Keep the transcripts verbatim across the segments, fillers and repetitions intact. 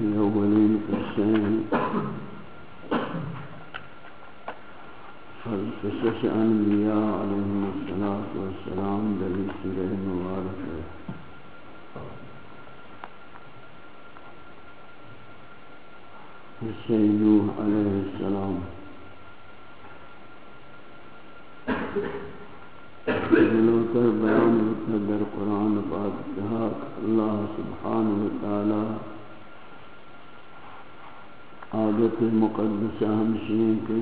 اولین قصیں قصص انبیاء علیہم السلام در سورہ مبارک ہے. قصہ نوح علیہ السلام جلوتر بیان ہوتا در قرآن پاک کہا اللہ سبحانہ وتعالی عادت مقدسہ ہمشین کے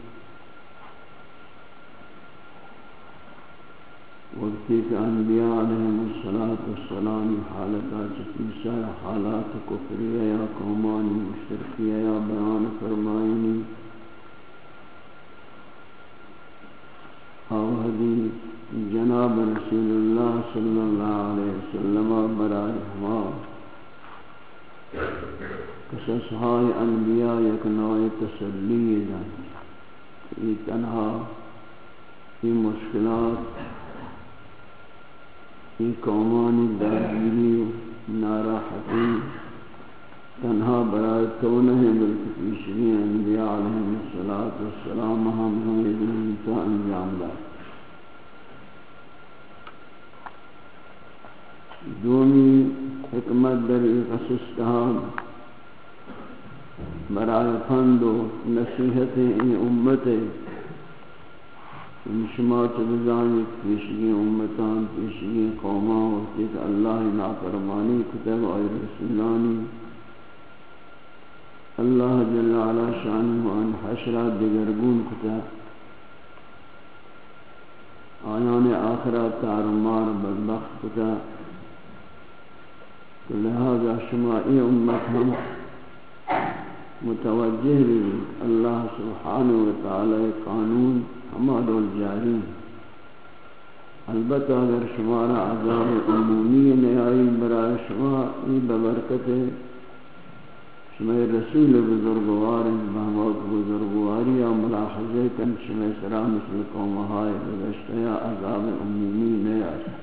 وقتی کہ انبیاء علیہم السلام حالتا چکیسا حالات کفریہ یا قومانی مشرقیہ یا بیان فرمائنی آوہدی جناب رسول اللہ صلی اللہ علیہ وسلم برائے ہوا قصص ہائے انبیاء یک نوع تسلی دن یہ تنہا یہ مشکلات یہ قومانی درگیری ناراحتی تنہا برائے تو نہیں بلکہ پیشری انبیاء علیہم السلام ہم ہمیں دنیتا انجام دار. دومی حکمت در قصص کہا برائے فند و نصیحت این امت شما تبزانی پیشگی امتان پیشگی قومان وقتی کہ اللہ نافرمانی کتب اور رسولانی اللہ جل علا شانہ وان حشرات دگرگون کتب آیان آخرات تارمار بدبخت کتب لہذا شما ای امت ہم متوجہ بھی اللہ سبحانہ وتعالی قانون ہمارا الجاری. البتہ اگر شمارا عذاب عمومی نیائی برای شما ای ببرکت شما رسول بزرگوار بہمات بزرگواری یا ملاحظے کن شما سرا مثل قومہائے بگشت یا عذاب عمومی نیائی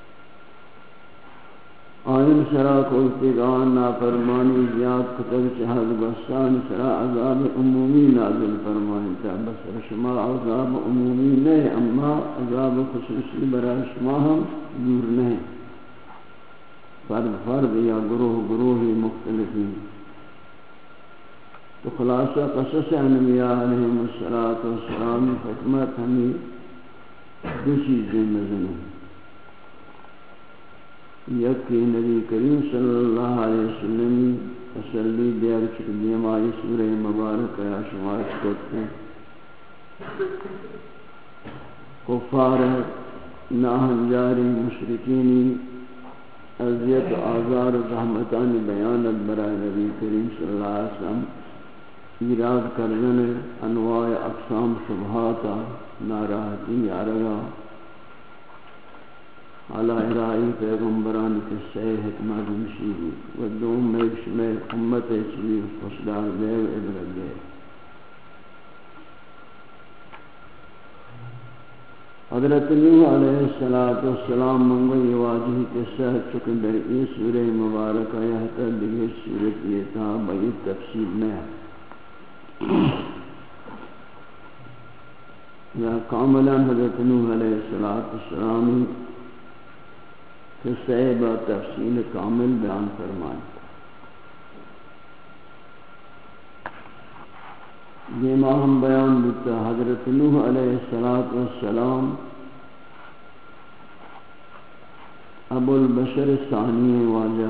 آئین سرا کوئی تیگان نافرمانی زیاد کتب چہد بستان سرا عذاب عمومی نازل فرمائنتا بس شما عذاب عمومی نہیں اما عذاب خصوصی برای شما ہم دور نہیں فرد فرد یا گروہ گروہی مختلفی. تو خلاصہ قصص انبیاء علیہم السلام حکمت ہمیں دو چیزیں نظر ہیں. یکی نبی کریم صلی اللہ علیہ وسلم تسلی دیر چکلی ہماری سورہ مبارک یا شمارش کرتے کفار ناہنجاری مشرکینی عذیت آزار زحمتان بیانت برای نبی کریم صلی اللہ علیہ وسلم ایراد کردن انواع اقسام شبہاتا ناراحتی عرگا علی ارائی پیغمبران کے صحیح حکمت مشیدی و دوم میں شمع امت چلی فصدار دے و عبرت دے. حضرت نوح علیہ السلام منگوی واجہی کے ساتھ چکن در ای سورہ مبارکہ یہتا دیگر سورت یہ تھا بئی تفصیل میں یا کاملا حضرت نوح علیہ السلام قصہ با تفصیل کامل بیان فرمائیں. دیما ہم بیان دیتا حضرت نوح علیہ السلام ابو البشر ثانی واجہ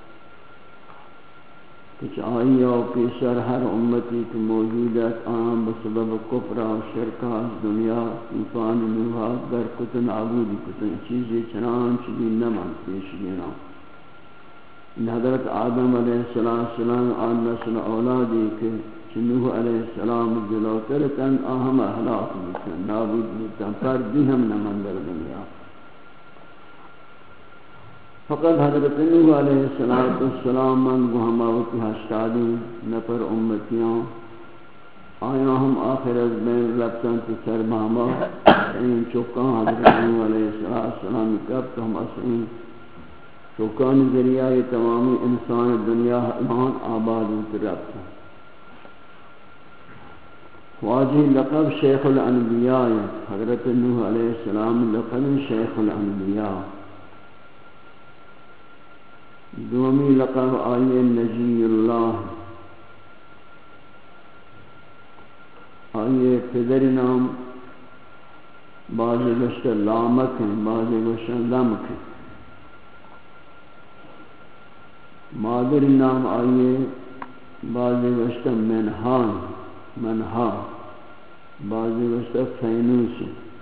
کچھ آئی اور پیسر ہر امتی کی موجودت عام بسبب کفر و شرکہ دنیا طوفان نوح در کتن عبودی کتن چیزیں چنان چیزیں نمان پیش گینا. حضرت آدم علیہ السلام آن نسل اولادی کے نوح علیہ السلام جلوتر تن آہم احلاق بکن نابود بکن پر بھی ہم نمان در دنیا. فقط حضرت نوح علیہ السلام من گہماوتی ہشتادی نفر امتیاں آیا ہم آخر از بین ربطان کی سرماما این چکان حضرت نوح علیہ السلام کب تو ہم اسعین چوکان ذریعہ یہ تمامی انسان دنیا ایمان آباد اترابتا واجی لقب شیخ الانبیاء حضرت نوح علیہ السلام لقب شیخ الانبیاء دومی لقب آئی نجی اللہ آئی پدر نام بعضی گشت لامک ہیں بعضی گشت لمک ہیں مادر نام آئیے بعضی گشت منہان منہا بعضی گشت فینوس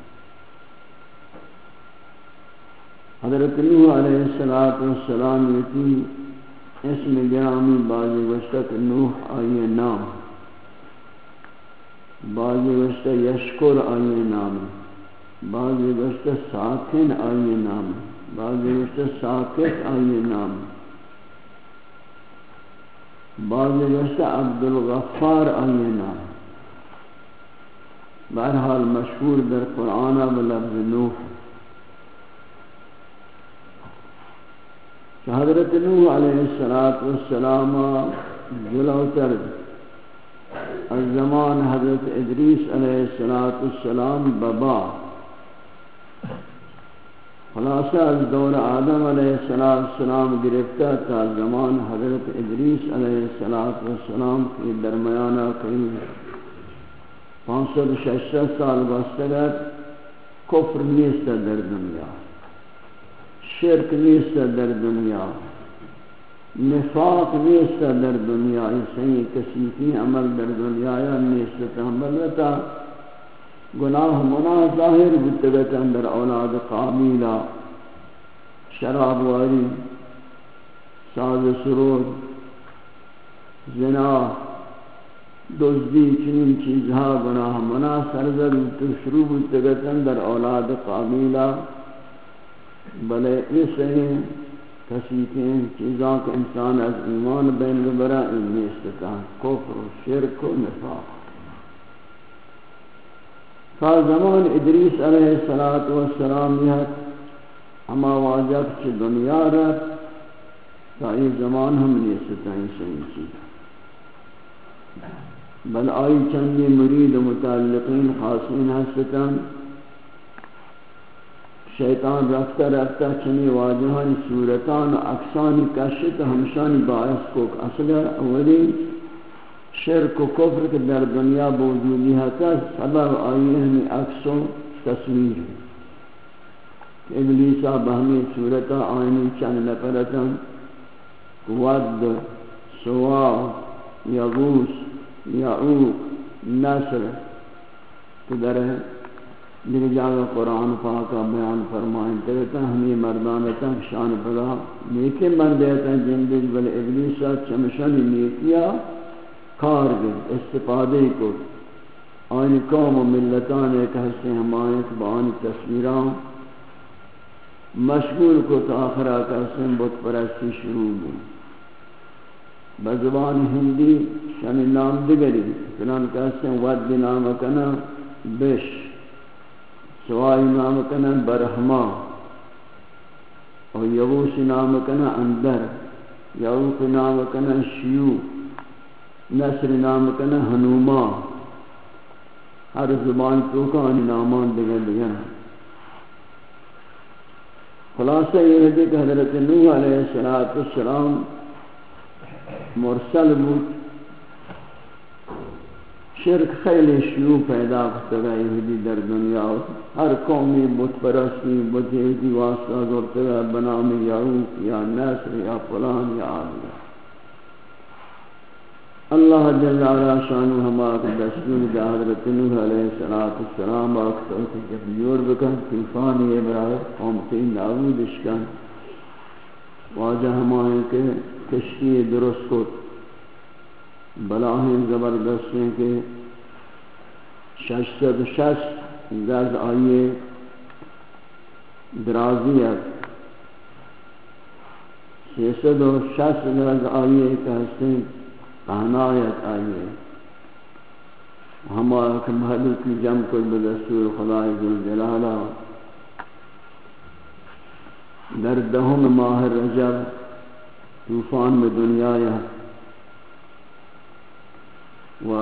حضرت نوح علیہ السلام یتی اسم گرامی بعضی گشت نوح آئیے نام بعضی گشت یشکر آئیے نام بعضی گشت ساکن آئیے نام بعضی گشت ساکت آئیے نام بعضی گشت عبدالغفار آئیے نام بہرحال مشہور در قرآن بلفظ نوح حضرت نوح علیہ السلام جلوتر الزمان حضرت ادریس علیہ السلام ببا خلاصہ از دور آدم علیہ السلام گرفتہ تا زمان حضرت ادریس علیہ السلام کی درمیانہ قریب پانچ سو ششت سال بستگت کفر نیست در دنیا شرک نیست در دنیا نفاق نیست در دنیا صحیح کثیفی عمل در دنیا یا نیست عملتا گناہ مناہ ظاہر بتگتا در اولاد قابیلہ شراب واری ساز سرود زنا دزدی چنین چیزها گناہ مناہ سرزد شروع بتگتا در اولاد قابیلہ بلے اس ہیں کثیفیں چیزاں کے انسان از ایمان بین ببرا ان نیستتا کفر و شرک و نفاق تا زمان ادریس علیہ السلام یہ ہما واجب چی دنیا رہت تا یہ زمان ہم نیستتا ہیں صحیح چیزا بل آئی چندی مرید و متعلقین خاصین ہستا شیطان رفتہ رفتہ چنی واجہانی صورتان و اکسانی کشت ہمشانی باعث کو اصلا اولی شرک و کفر کے در دنیا بوجودی ہے سبب آئی ہمیں عکس و تصویر ابلیسہ بہمی صورتہ آئینی چند نفرتا ود سوا یغوس یعوق نصر کہ در دیکھ جاگہ قرآن پاکا بیان فرمائیں ترتا ہمیں مردانتا شان پدا نیکی مردیتا جندج بل ابلیسہ چمشانی نیکیا کار گئے استفادے کو آئین قوم و ملتان ایک حصے حمایت بآن تصویران مشغول کو تاخرہ کا حسن بت پرستی شروع گئی بزبان ہندی شان نام دگری فلان کا حسن ود نام کنا بش سوائی نام کنا برہما اور یغوس نام کنا اندر یعوق نام کنا شیو نصر نام کنا ہنوما ہر زبان توکانی نامان دیگر دیگر خلاصہ یہ ہے کہ حضرت نوح علیہ السلام مرسل بود شرک خیلی شیوع پیدا کرتا ہے یہودی در دنیا ہر قومی بت پرستی بت یہودی واسطہ کرتا ہے بنام یعوق یا نصر یا فلان یا آدھا اللہ جل علا شانو ہمارا دستور دا حضرت نوح علیہ السلام آکتا کہ جب یور بکن طوفان یہ برای قومتی نابود اشکن واجہ ہمائیں کہ کشتی درست کو بلاہیں زبردست ہیں کہ ششتد ششت گز آئیے درازیت سیسد و ششت گز آئیے کہتے ہیں قہنایت آئیے ہمارا کہ محلو کی جم کل بدستور خدای ذوالجلالہ در دہم ماہ رجب طوفان میں دنیا یا و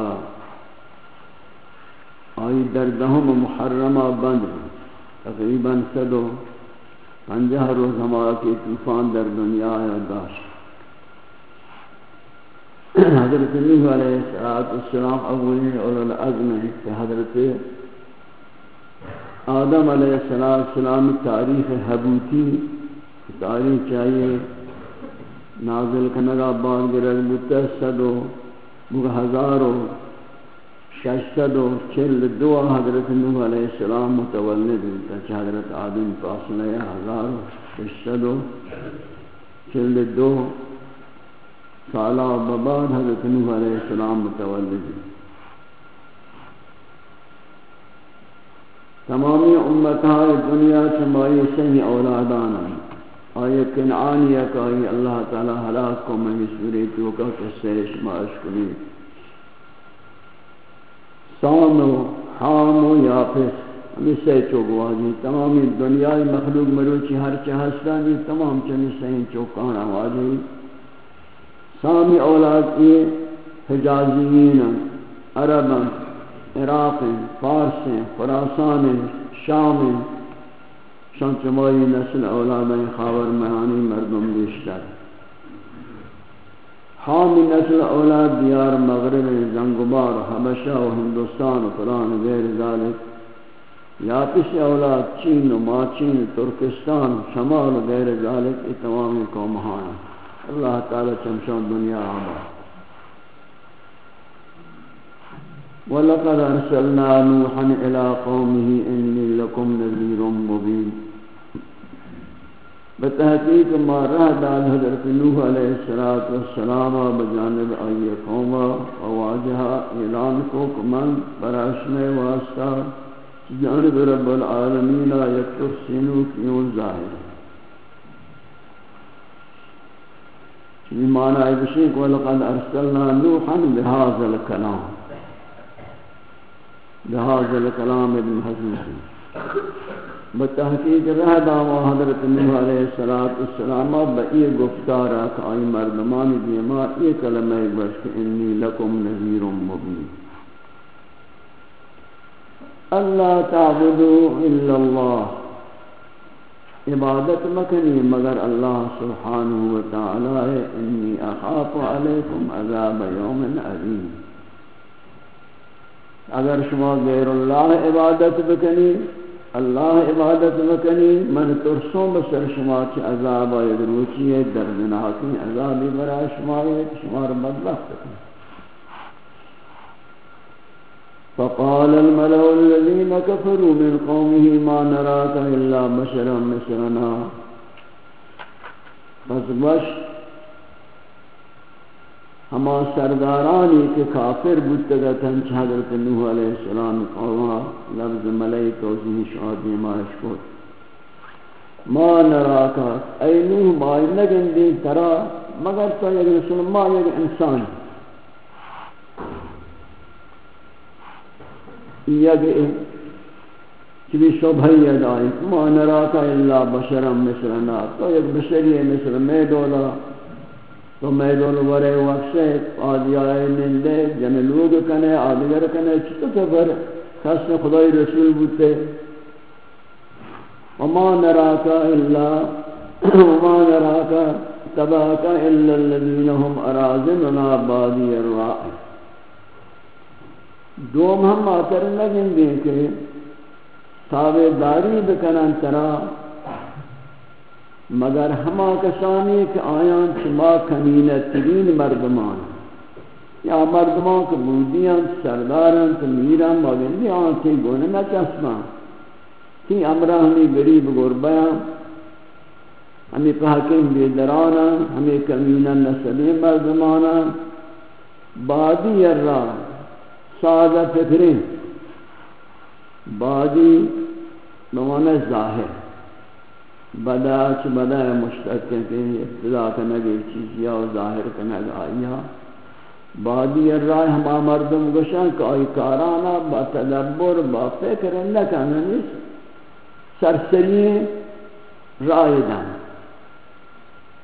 آئی در دہم محرمہ بند تقریباً صدو پنجہ روز ہمارا کی طوفان در دنیا یا داشت. حضرت نوح علیہ السلام اولین اولو العزم ہے کہ حضرت آدم علیہ السلام تاریخ حبوتی تاریخ چاہیے نازل کنگا بعد گرد متصد و ہزار و ششد و چل دو حضرت نوح علیہ السلام متولد ہوتا. حضرت آدم فاصلہ ہزار و ششد و چل دو سالہ بعد حضرت نوح علیہ السلام متولد. تمامی امتہائے دنیا چمائی سہی اولادانا آئے کنعانیہ کا آئی اللہ تعالی حلاق کو میں سوری توقع کسے شماش کنی. سام و حام و یافس ہمیں سہ چوکواجی تمامی دنیای مخلوق مروچی ہر چہستانی تمام چنی سہی چوکانا واجی. سامی اولاد یہ حجازیین عرب عراق فارس خراسان شام شان چمائی نسل اولاد خاور میانی مردم بیشتر. حامی نسل اولاد دیار مغرب زنگبار حبشہ و ہندوستان و فلان غیر ذالک. یاپس اولاد چین و ماچین ترکستان شمال و غیر ذالک یہ تمامی قومہاں اللہ تعالی چمشان دنیا آمد. وَلَقَدْ أَرْسَلْنَا نُوحًا إِلَىٰ قَوْمِهِ إِنِّي لَكُمْ نَذِيرٌ مُّبِينٌ. بتحقیق ما راہ داد حضرت نوح علیہ السلام بجانب آئی قوما وواجہا اعلان کو کمن براشنے واسطہ جانب رب العالمین یک تحسینو کیوں ظاہر. معنی ہے بشیک وَلَقَدْ أَرْسَلْنَا نُوحًا بِهَذَا الْكَلَامِ بهذا الكلام ابن حزم بتحقیق رہ دعوی حضرت نوح علیہ السلام بئی گفتارہ کہ آئی مردمان دیما یہ کلمہ بس کہ انی لکم نذیر مبین. اللہ تعبدوا الا اللہ عبادت مکنی مگر اللہ سبحانہ وتعالی. انی اخاف علیکم عذاب یوم عظیم. اگر شما غیر اللہ عبادت بکنی اللہ عبادت بکنی من ترسوں بسر شما چی عذاب آئید روچی ہے دردناکی عذابی برای شما ہے شما رو بدبخت کنی. فقال الملأ الذين كفروا من قومه ما نراك إلا بشرا مثلنا. بس بش ہما سردارانی کے کافر بودتگتن چھ حضرت نوح علیہ السلام قوما لفظ ملئی توضیح شعادی ماش کو ما نراکا اے نوح مائی نگندی ترا مگر تو یک رسول ما یک انسان یک چلی شبہی ادائی ما نراکا الا بشرا مثلنا تو یک بشری مثل میں دولا تو میں دون ورے وقشے آدیائے نندے جن لوگ کنے آدگر کنے چھتا سفر خاص خدای رسول بودتے. وما نراکا الا وما نراکا تباکا الا الذین هم اراذلنا بادی الرائے. دوم ہم آتر لگیں گے کہ تابع داری بکنن ترا مگر ہما کسانی کہ آیان چما کمینہ ترین مردمان یا مردمان کے بودیاں سرداران تمیران مگندی آنکھیں گونے نہ چسمان تی امرہ ہمیں غریب غربیاں ہمیں پہکیں بیدرانا ہمیں کمینہ نسلی مردمانا بادی الراہ سادہ فکریں بادی نوانا ظاہر بدا چ بدا مشتق کے ابتدا کنگی چیزیا و ظاہر کنگ آئیا بادی الرائے ہما مردم گشن کہ آئی کارانا با تدبر با فکر نکننی سرسری رائے دن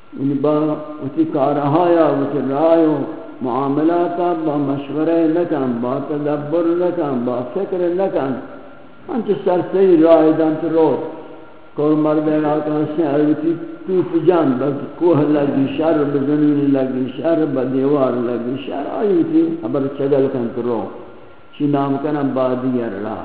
ان با اسی کارہایا اسی رائے معاملاتا با مشورہ لکن با تدبر لکن با فکر لکن انچہ سرسئی رائے دانت رو کول مردین آتا ہنسیں علیتی توف جان با کوہ لگی شر بزنین لگی شر با دیوار لگی شر آئی تھی ابر چگل کنت رو چی نام کنم با دیر راہ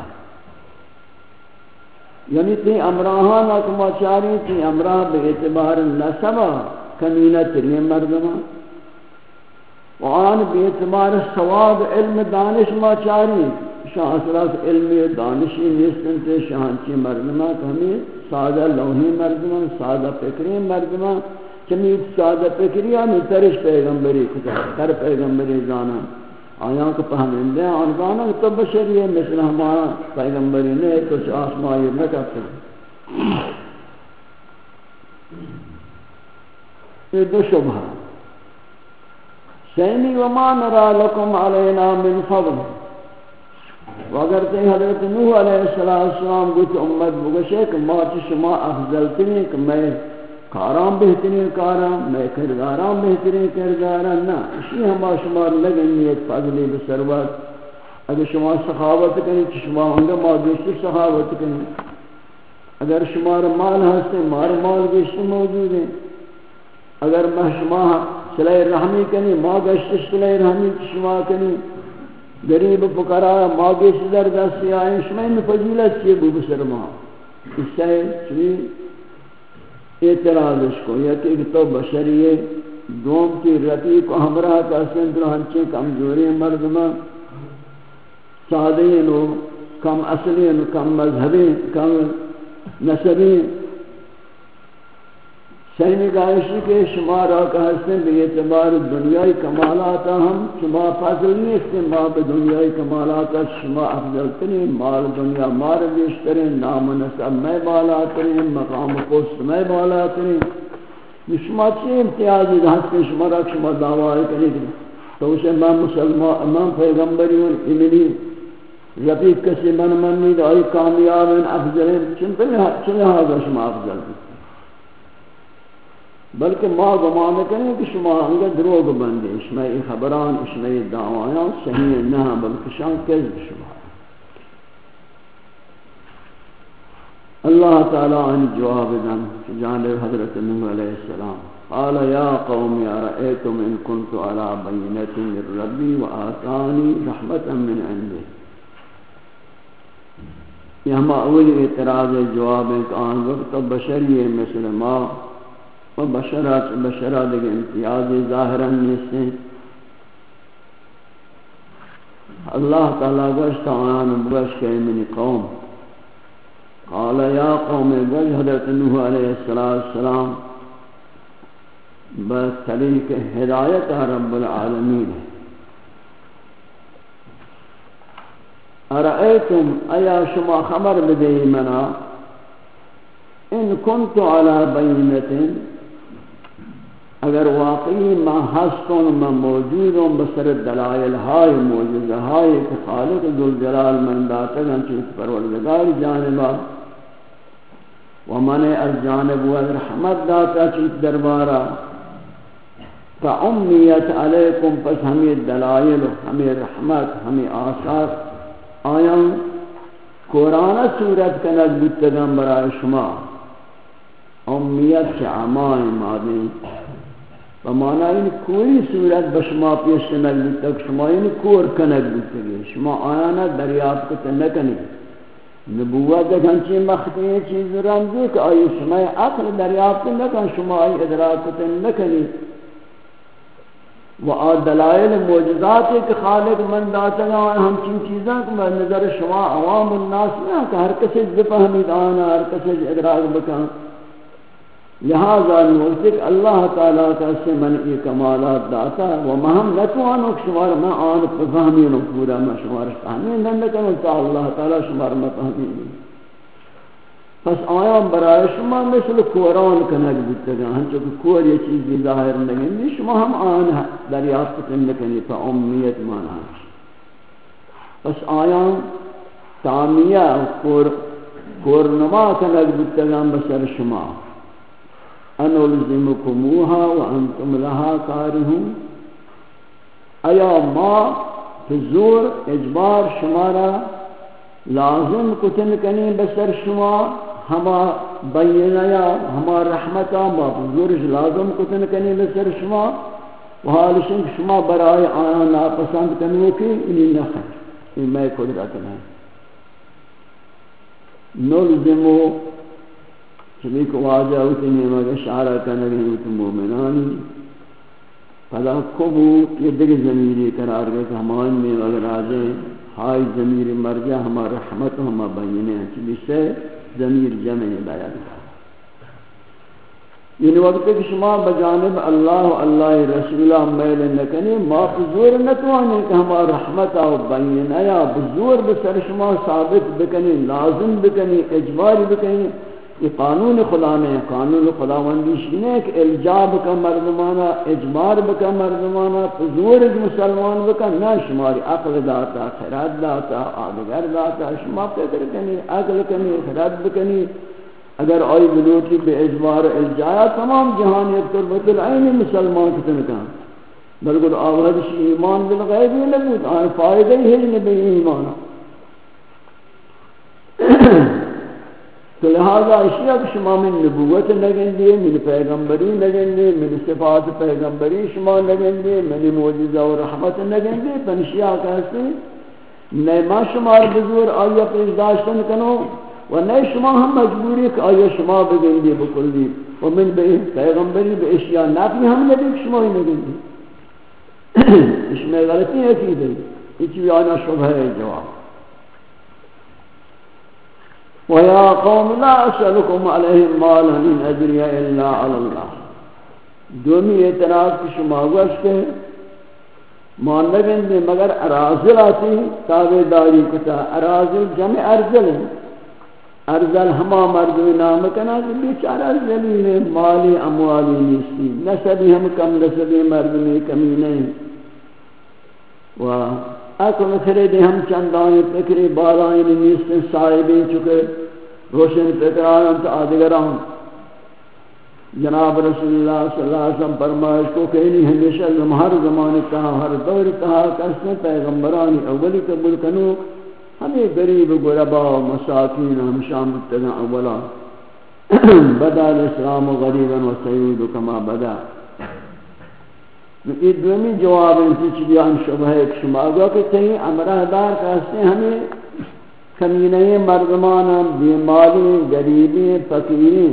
یعنی تی امراہان اکما چاری تی امراہ بے اعتبار نسبہ کمینت لی مردمان وآن بے اعتبار سواد علم دانش ما چاری شاہ اصلاف علمی دانشی نیستن تے شاہنچی مردمان ہمیں سادہ لوحی مردمان سادہ فکری مردمان چمی سادہ فکری ہمیں ترش پیغمبری کتا تر پیغمبری زانا آیاں کو پہمندے ہیں اور زانا تو بشری ہے مثل ہمارا پیغمبری نے کچھ آسمائی نہ کرتے یہ دو شبہ سیمی وما نرا لکم علینا من فضل واگر تے حضرت نوح علیہ السلام گوچ امت بگشے کہ ماچ شما افضل تنی کہ میں کارام بہترین کارام میں کردارام بہترین کردارام نا اسی ہما شما لگنی ایک فضلی بسروت اگر شما سخاوت کنی تو شما ہنگا ما گشتی سخاوت کنی اگر شما مال ہستے مار مال گشتی موجود ہیں اگر ما شما صلح رحمی کنی ما گشتی صلح رحمی شما کنی غریب فقراء ما گشتی در دستی آئیں شما ان فضیلت چیئے بو بسرما اس سے چلی اعتراض کو یا کہ تو بشریے دوم کی رفیق و ہمراہ کا سندر ہنچے کمزوری مردمہ سادین و کم اصلین و کم مذہبی کم نسبی سینی گائشی کے شمارہ کا حسن بے اعتبار دنیای کمالاتا ہم شما فضل نہیں اس کے ماں بے دنیای کمالاتا شما افضل ترین مال دنیا مار بیشترین نام و نسب میں بالا ترین مقام و پوست میں بالا ترین شما چی امتیازی حس کے شما رکھ شما دعوی کرنے گی تو اسے میں مسلمان امام پیغمبری ہوں امنی رفیق کسی من منی دائی کامیاب افضل چن لہذا شما افضل بھی بلکہ ما گمان کریں کہ شما ہنگا دروگ بندے شما ای خبران شما ای دعوایاں صحیح نہ بلکہ شان کذب شما اللہ تعالی ان جواب دن جانب حضرت نوح علیہ السلام قال یا قوم ارأیتم ان کنت على بینۃ من ربی وآتانی رحمتا من عنده یہ ہم اول اعتراض جواب ہے کہ آن وقت بشری مثل ما و بشرات بشرات کے امتیاز ظاہراً نیستیں اللہ تعالیٰ گوشت آیان بگوش کہ من قوم قال یا قوم گوش حضرت نوح علیہ السلام بطریق ہدایت رب العالمین ارأیتم ایا شما خبر بدے منا ان کنت علی بینۃ اگر واقعی ما ہستوں میں موجود ہوں بسر دلائل ہائے موجزہ ہائے کہ خالق ذوالجلال من داتا گنچوت پروردگار جانبا ومن از جانب و رحمت داتا چوت دربارا فعمیت علیکم پس ہمیں دلائل ہمیں رحمت ہمیں آثار آیاں قرآن صورت کنک بودتگم برای شما امیت سے عمائیں مادیں بمانا ان کوئی صورت بشما پیش کنک بودتگ شما ان کور کنک بودتگی شما آیانا دریافت کتے نکنی نبوت ایک ہنچی مختی چیز رمزی کہ آئی شما عقل دریافت نکن شما آئی ادراک کتے نکنی و آ دلائل معجزات کہ خالق من داتا گا ہم چین چیزاں کہ میں نظر شما عوام الناس میں کہ ہر کسی بفہمید آنا ہر کسی ادراک بکن لہذا نوزدک اللہ تعالیٰ کا سے من ای کمالات داتا و مہم نتوانو شمار میں آن فہمینو پورا میں شمار فہمین نندکنو تا اللہ تعالیٰ شمار میں فہمین پس آیام برای شما مثل قرآن کنک بیتگا ہنچو کہ کور یہ چیزی ظاہر نگنی شما ہم آن دریافت نکنی پا امیت مانا پس آیام تامیہ کور کورنما کنک بیتگا بسر شما انلزمکموها وانتم لها کارہون ایا ما فزور اجبار شمارا لازم کتن کنی بسر شما ہما بینیا ہما رحمتا ما فزور لازم کتن کنی بسر شما و حالشن شما برای آیا ناپسند کنو کی انہی نخیر یہ میں قدرت نہیں نلزمو چلی کو واجہ ہوتی نعمہ اشارہ کنگی ہوتی مومنانی فلا کبو یہ دیکھ ضمیری قرار گئے کہ ہمان میں اگر آجیں ہائی ضمیر مرجع ہما رحمت ہما بینے ہیں چلی سے ضمیر جمع بیان یعنی وقت کہ شما بجانب اللہ و اللہ رسولہ میل نکنی ما بزور نتوانے کہ ہما رحمت و بینے یا بزور بسر شما ثابت بکنی لازم بکنی اجبار بکنی یہ قانون خدا نے قانون خداوندیش نہیں کہ الجاب کا مردمانہ اجبار بکا مردمانہ حضور مسلمان بکا نہ شماری عقل داتا خرد داتا آدگر داتا شما فکر کنی عقل کنی خرد بکنی اگر آئی بلوٹی بے اجبار الجایا تمام جہان یک تربت العین مسلمان کتن کان بلکل آوہدش ایمان بالغیبی نبود آئین فائدہ ہی ہے نبی ایمانا تو لہذا اشیاء شما من نبوت لگن دیئے من پیغمبری لگن دیئے من صفات پیغمبری شما لگن دیئے من معجزہ و رحمت لگن دیئے پنشیاء کہتے ہیں نئے ما شمار بزور آیا پیش داشتن کنو و نئے شما ہم مجبوری کہ آیا شما بگن دیئے بکل دی و من بے پیغمبری بے اشیاء ناپی ہم نبی شما ہی لگن دیئے اس میں غلطی ہے کی دی اچھی آنا شبہ ہے جواب وَيَا قَوْمِ لَا أَسْأَلُكُمْ عَلَيْهِ مَالًا إِنْ أَجْرِيَ إِلَّا عَلَى اللَّهِ دومی اعتراض کی شما گوشت کے ماندگن میں مگر ارازل آتی تابداری کتا ارازل جمع ارزل ہے ارزل ہما مردوی نام کنا بیچار ارزلی ہے مالی اموالی نیستی نسبی ہم کم نسبی مردمی کمی نہیں و اکل خریدی ہم چندانی فکری بالائیں نیستن صاحبی چکے روشن فکران تو آدگران جناب رسول اللہ صلی اللہ علیہ وسلم فرمائش کو کہ انہی ہمیشہ ہر زمانے کہا ہر دور کہا کرسنے پیغمبرانی اولی قبول کنو ہمیں غریب غربا و مساکین ہم شامل تگا اولا بدا الاسلام غریبا و سعید کما بدا یہ دومی جواب انتی چلی ہم شبہ ایک شما گو کہ تہیں امرہ دار کہتے ہیں ہمیں کمینہ مردمانا بیماری غریبی فقیری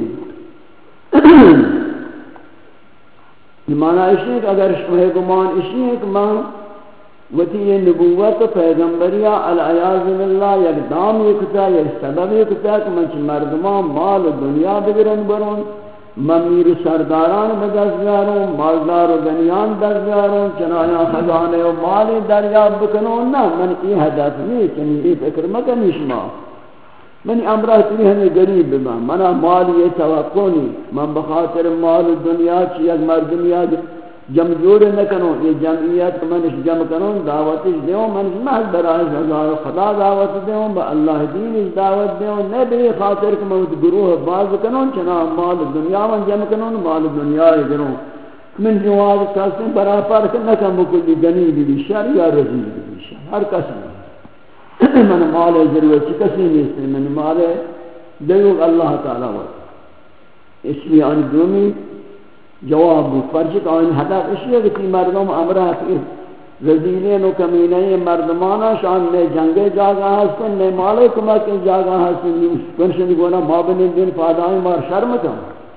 مانا اس نے کہ اگر شبہ گمان اس نے کہ ماں وتی یہ نبوت پیغمبریہ العیاذ باللہ یک دام یکتا یک سبب یکتا کہ منچ مردمان مال دنیا بگرن برون ممیر سرداران بدزگاروں مالدار و گنیان دزگاروں چنایا خزانے و مالی دریاب بکنوں نا من ای حدث نہیں چنی ای فکر مکنی شما من امرہ تلی ہمیں گریب بما منا مالی توقع نہیں من بخاطر مال دنیا چی یک مردمیا جمع جوڑ نکنوں یہ جمعیت منش جمع کنوں دعوتش دیوں منش محض برای ہزار خدا دعوت دیوں با اللہ دینش دعوت دیوں نہ بے خاطر کہ موت گروہ باز کنوں چنا مال دنیا من جمع کنوں مال دنیا گروں من جواب کاسیں برای فرق نکم بکلی گنی بھی شر یا رزیل بھی شر ہر کسی من مال ضرورت چی کسی نہیں من مال دیوگ اللہ تعالی وقت اس لیے آن دومی جواب فرجت آئین حدث اس لیے کہ مردم امرہ کی رزیلین و کمینین مردمانا شان نے جنگے جاگا ہستن نے مالے کمک جاگا ہستن کنشن گونا مابن دن فادائیں مار شرم کا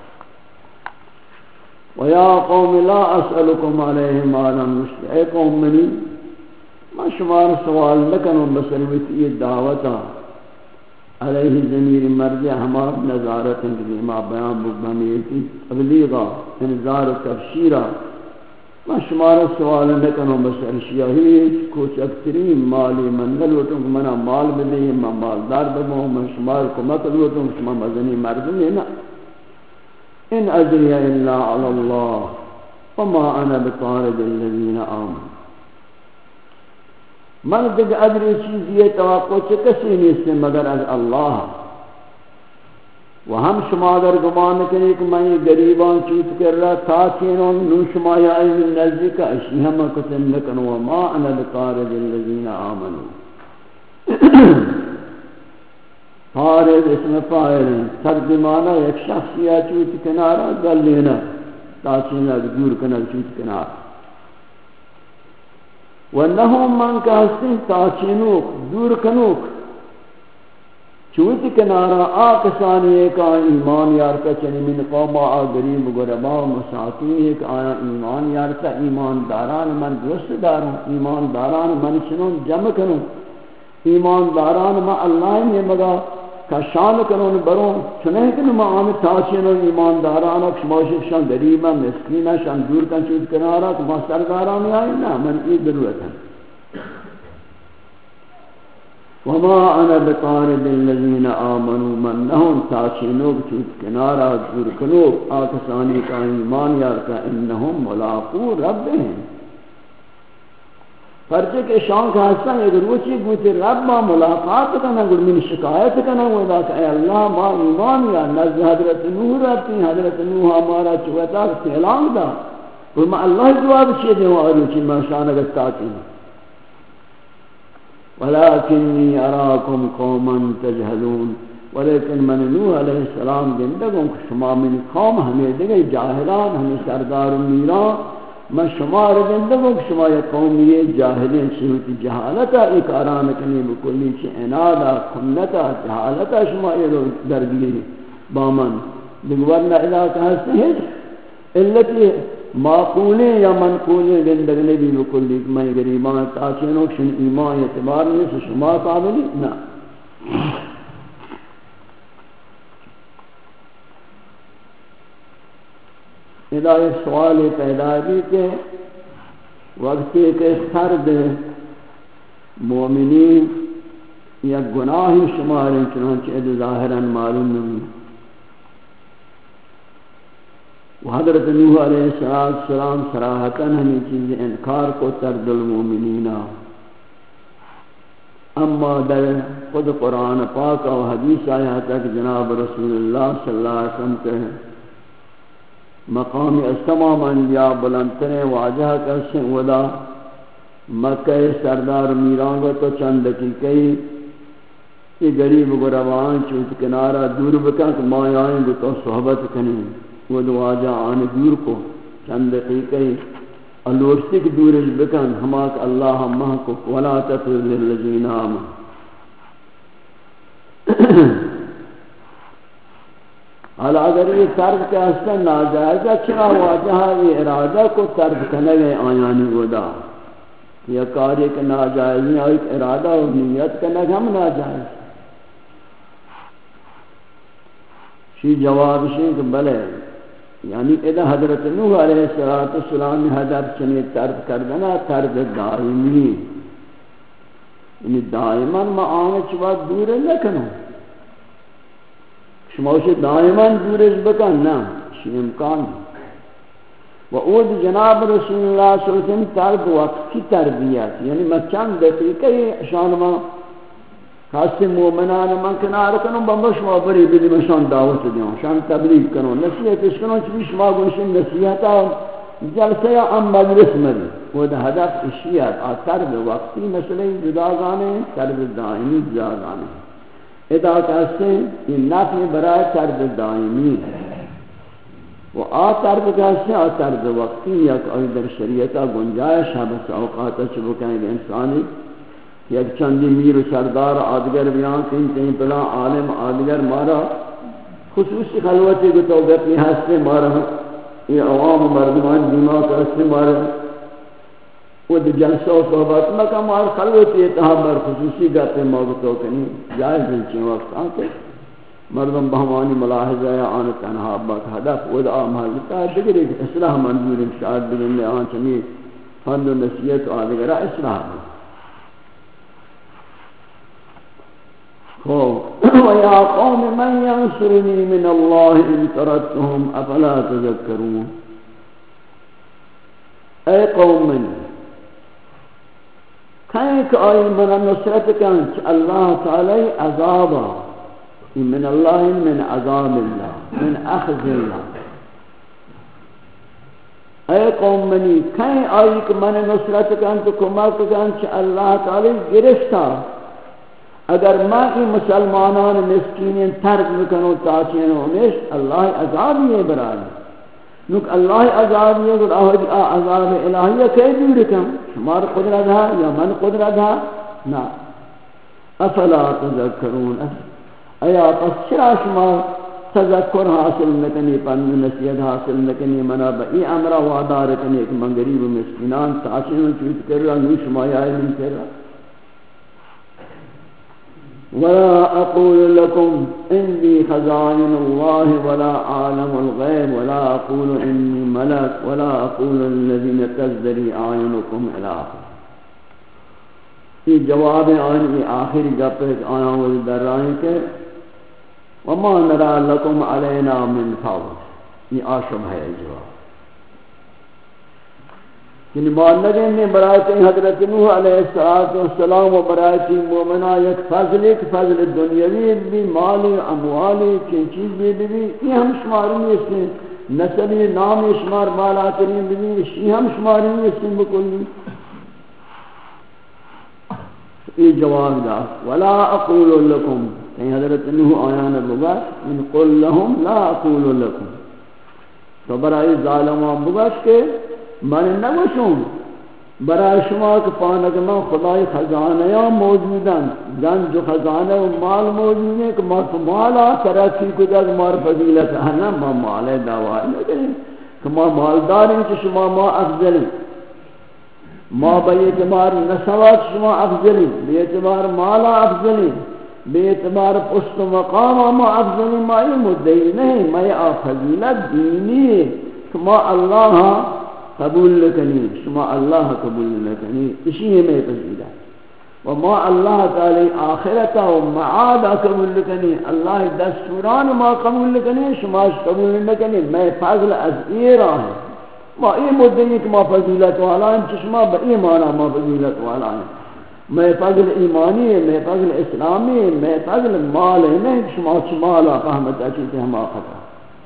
وَيَا قَوْمِ لَا أَسْأَلُكُمْ عَلَيْهِ مَالًا مُشْتِ اے قوم منی ما شمار سوال لکنوں بسلوتی دعوتا علیہ ضمیر مرجع ہمار نظارت انگلی ما بیان بگبامیتی تبلیغا انذار و تبشیرا ما شمار سوال نکنوں بس ارشیہ ہیچ کچھ اکترین مالی من نلوٹوں منا مال بدئی ما مالدار ببوں من شمار کو مطلوٹوں شما مزنی مردم لینا ان اجری الا علی اللہ وما انا بطارد الذین آمن من دیکھ ادری چیز یہ توقع چھ کسی نہیں سے مگر از اللہ و ہم شما اگر گمان کریں کہ میں گریبان چوت کر رہا تھا چینوں نو شما یا من نزدیک اشی ہم کتن لکن وما انا بطارد الذین آمنوا طارد اسم فائل ترجمانہ ایک شخصیہ چوت کنارا گل لینا تا چینہ دور کنا چوت کنارا وَنَّهُمْ مَنْ كَاسِنْ تَاچِنُوك دور کنوک چوتی کنارا آکسانی ایک آیا ایمان یارتا چنی من قوم آ گریب گربا مساکین ایک آیا ایمان یارتا ایمان داران من درست داروں ایمان داران من چنون جمع کنوں ایمان داران من اللہ نے مگا کشان کنون برون چنہیں کنو ما آمد تاچینو ایمان داران شماشک شان گریبا مسکینہ شان دور کن چوت کنارا تو ما سردارانی آئی نا من ای ضرورت ہے وما انا بطارد الذين آمنوا من نهم تاچینوک چوت کنارا دور کنوک آکسانی کا ایمان یارتا انہم ملاقو ربهم پرچے کے شان کا حصہ ہے اگر روچی گوتی رب ما ملاقات کرنا اگر من شکایت کرنا ہوئے کہ اے اللہ ما ایمان یا نزد حضرت نوح ربتی حضرت نوح ہمارا چوتا سیلان دا اور ما اللہ جواب چیئے دے ہوا روچی ما شان اگر تاکی ولكنني أراكم قوما تجهلون ولیکن من نوح علیہ السلام گندگوں کہ شما من قوم ہمیں دیگے جاہلان ہمیں سردار و میران من شما گندگوں کہ شما یہ قومی جاہلین شروعی جہالتا ایک آرام کنی بکلی چی انادا کھنتا جہالتا شما یہ درگیری بامن دگورنا علاقہ ہستے ہیں اللتی معقولیں یا منقولیں گندگنے بھی بکلی میں گریبان تاچینوں شن ایمان اعتبار میں سے شما قابلی نا ادا ایک سوال پیدا بھی کہ وقتی کہ سرد مومنین یا گناہی شماریں چنانچہ اد ظاہراً معلوم نہیں حضرت نوح علیہ السلام صراحتاً ہمیں چیزیں انکار کو ترد المومنین اما در خود قرآن پاک و حدیث آیا تک جناب رسول اللہ صلی اللہ علیہ وسلم کے مقام استمام انبیاء بلندترین واجہ کسے ودا مکہ سردار میرانگو تو چند دقیقی یہ غریب گربان چوت کنارہ دور بکن کہ ماں آئیں گے تو صحبت کنیں وہ دو واجہ آنے دور کو چند دقیقی الورسک دورج بکن ہماک اللہ ہمہ کو ولا تطر للذین آمن حالا اگر یہ ترک کا اصلا ناجائز اچھا واجہ یہ ارادہ کو ترک کرنے گئے آیانی ودا یہ کاری کہ ناجائز نہیں آئی ارادہ اور نیت کرنے گئے ہم ناجائز شی جواب شی کہ بلے یعنی اذا حضرت نوح علیہ السلام حضرت چنی ترک کردنا ترک دائمی یعنی دائمان ما آنے چواد دور لکنو شما اسے دائمان دورش بکن نا شی امکان و اود جناب رسول اللہ صلی اللہ علیہ وسلم ترک وقتی تربیت یعنی میں چند دقیقی شان ما خاصی مومنان من کنار کنوں بمبا شما بری بلی میں شان دعوت دیوں شان تبلیغ کنوں نصیحت اس کنوں چوی شما گوشن نصیحتا جلسہ یا ام مجلس ملی وہ دا ہدف اشیات آ ترب وقتی مسئلہ جدا گانے ترب دائمی جدا گانے ادا کہتے ہیں یہ نفی برای ترب دائمی وہ آ ترب کہتے ہیں آ ترب وقتی یا کوئی در شریعتا گنجائش ہے بس اوقاتا چبو کہیں گے انسانی یک چندی میر و سردار آدگر بیان کہیں کہیں بلا عالم آدگر مارا خصوصی خلوتی کو تو اپنی ہستے مارا یہ عوام مردمان دیما کا ہستے مارا وہ جلسہ و صحبت مکہ مار خلوتی اتحاب بر خصوصی گاتے موقع کنی جائز دلچیں وقت آنکے مردم بہمانی ملاحظہ یا آن تنہا بات ہدف وہ دا محلتا ہے دیگر ایک اصلاح منظور شاید بگن آن چنی فند و نصیت و آدگرہ اصلاح بات وَيَا قَوْمِ مَنْ يَنْصُرُنِي مِنَ اللَّهِ إِنْ تَرَدتُّهُمْ أَفَلَا تَذَكَّرُونَ اے قوم من کہیں کہ آئی منا نصرت کن چھ اللہ تعالی عذابا من اللہ من عذاب اللہ من اخذ اللہ. اے قوم منی کہیں آئی کہ من نصرت کن تو کمک کن چھ اللہ تعالی گرفتا اگر میں کی مسلمانان مسکینین ترک مکنو تاچین ہمیش اللہ عذابی ہے برای نوک اللہ عذابی ہے کہ عذاب الہیہ کئی دور کن شمار قدرت ہے یا من قدرت ہے نا افلا تذکرون ایا پس چرا شما تذکر حاصل نکنی پن نصیحت حاصل نکنی منا بئی امرہ وعدہ رکنی کہ من غریب و مسکینان تاچین چوت کر رہا نو شما یا علم کر رہا. ولا اقول لكم اني خزائن الله ولا اعلم الغيب ولا اقول اني ملك ولا اقول الذين تزدري اعينكم الى اخره. یہ جواب آن یہ آخری جب ایک آیا ہوئی در رہے کہ وما نرى لكم علينا من فضل. یہ آشم ہے جواب یعنی مان لگیں نے برایت حضرت نوح علیہ السلام و برایت مومنہ یک فضل ایک فضل دنیاوی بھی مالی اموالی چین چیز بھی بھی یہ ہم شماری نہیں اس میں نسلی نام شمار بالا ترین بھی یہ ہم شماری نہیں اس میں بکلی. یہ جواب دا ولا اقول لكم کہ حضرت نوح آیان بگاش من قل لهم لا اقول لكم تو برای ظالمان بگاش کے من نگوشوں برای شما کہ پانک میں خدای خزانہ موجودن جن جو خزانہ و مال موجود ہے کہ مالا ترقی کو جا مار فضیلت ہے نا ما مال دعوائی نکلیں کہ ما مالدار ہیں کہ شما ما افضل ہیں ما بے اعتبار نسوات شما افضل ہیں بے اعتبار مالا افضل ہیں بے اعتبار پشت و مقام ما افضل ہیں ما یہ مدعی نہیں ما یہ فضیلت دینی ہے کہ ما اللہ قبول لکنی شما اللہ قبول لکنی اسی ہے میں پذیرہ وما اللہ تعالی آخرتا و معاد قبول لکنی اللہ دستوران ما قبول لکنی شما قبول لکنی میں فضل از ایرہ ہے ما ای مدنی کہ ما فضیلت والا ہیں چشما با ایمانا ما فضیلت والا ہیں میں فضل ایمانی ہے میں فضل اسلامی ہے میں فضل مال ہے میں شما چمالا فہمتا چیتے ہم آخرتا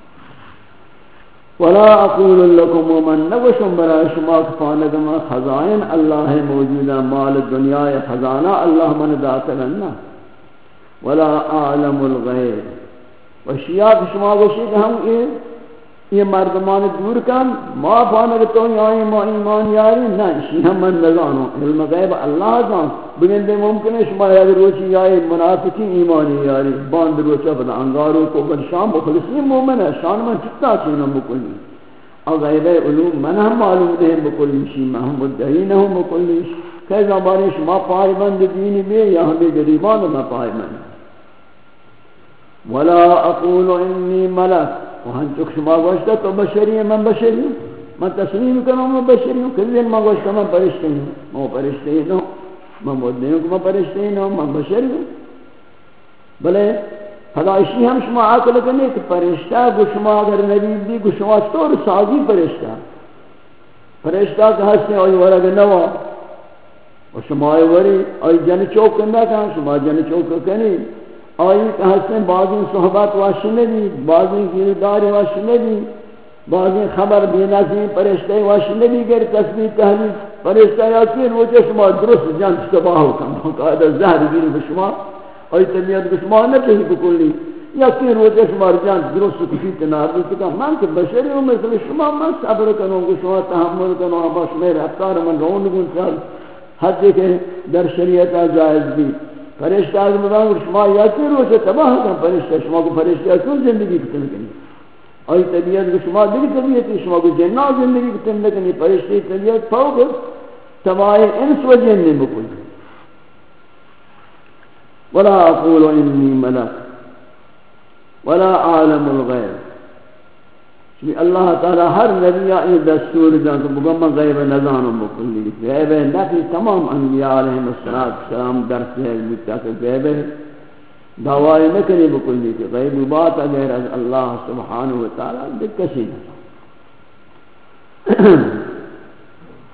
ولا اقول لكم ومن نوشم برای شما کفانگم خزائن اللہ موجودہ مال دنیا خزانہ اللہ من داتلنا ولا اعلم الغیب وشیاء شما گوشی کہ ہم یہ مردمان دور کن ما پانک تو یائی ما ایمان یاری نہیں ہم من نزانو علم غیب اللہ جان بگندے ممکن ہے شما یاد روچی یائی منافقی ایمانی یاری باند روچا بدا انگاروں کو بل شام بخلصی مومن ہے شان من چکتا چینا بکلی اور غیب علوم من ہم معلوم نہیں بکلی شی میں ہم مدعی نہ ہوں بکلی کہ زبانی شما پائی بند دینی بے یا ہمیں گریبان میں پائی بند ولا اقول انی ملک وہاں چک شما گوشتا تو بشری ہے من بشری ہوں من تسلیم کروں میں بشری ہوں کل دن میں گوشتا میں پرشتے ہوں میں پرشتے ہی نو میں مدنے ہوں کہ میں پرشتے ہی نو من بشری ہوں بلے خدایشی ہم شما عقل کرنے کہ پرشتہ گو شما اگر نبی بھی گو شما چطور سازی پرشتہ پرشتہ کہ ہستے آئی ورگ نوا و شما آئی وری آئی جن چوک کندہ کہاں شما جن چوک کنی آئی کہ ہستے بعضی صحبت واشنے بھی بعضی گیرداری واشنے بھی بعضی خبر بینازی پرشتے واشنے بھی گر تصویر تحلیل پرشتہ یاکی روچے شما درست جن تباہو کم قائدہ زہر گیری بشما آئی طبیعت بشما نہ کہیں بکلی یاکی روچے شما جن درست کسی تنابی کتا من کہ بشری ہوں مثل شما من صبر کنوں گا شما تحمل کنوں گا شما رفتار من روندگون چل حد کہ در شریعت جائز بھی فرشتہ آدم بانگ شما یاکی روچے تباہ کن فرشتہ شما کو فرشتہ کیوں زندگی کتن کنی آئی طبیعت کو شما دلی طبیعتی شما کو جنہ زندگی کتن کنی فرشتہ طبیعت فوق تباہ انس و جن بکل ولا اقول انی ملک ولا اعلم الغیب کہ اللہ تعالی ہر نبی یہ دستور دان تو بگم غیب نزانوں بکلی غیب نفی تمام انبیاء علیہ السلام درس ہے کہ غیب دعوائی نہ کرے بکلی کہ غیب بات غیر از اللہ سبحانہ وتعالی کسی نہ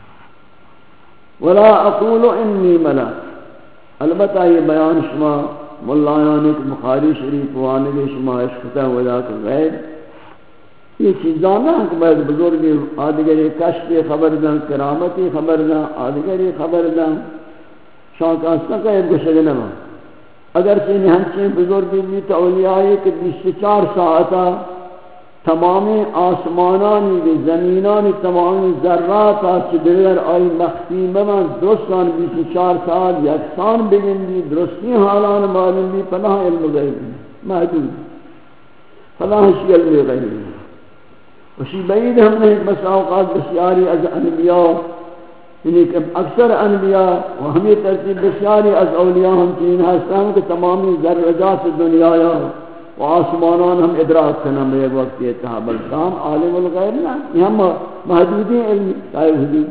ولا اقول انی ملک البتہ یہ بیان شما ملایان ایک بخاری شریف وانگی شما اشکتا ودا کہ غیر یہ چیزاں نہ کہ بعض بزرگی آدھگری کشف خبر دیں کرامتی خبر دیں آدھگری خبر دیں شان کا ہستہ کا ایک گوشہ نما اگر چینی ہمچین بزرگی بھی تولیائی کہ بیس چار ساعتا تمام آسمانانی بھی زمینانی تمام ذراتا چدر آئی مخفی بمن درستان بیس چار ساعت یکسان بگن بھی درستی حالان معلوم بھی پناہ علم غیب محدود پناہ شی علم غیب وشی بعید ہم نے بس اوقات بسیاری از انبیاء یعنی کہ اکثر انبیاء و ہمیں ترتیب بسیاری از اولیاء ہم چین ہستان کہ تمامی ذرجات دنیا و آسمانان ہم ادراک کرنا میں ایک وقت یہ تھا بلکام عالم الغیب نا یہ ہم محدودی علم صاحب حدود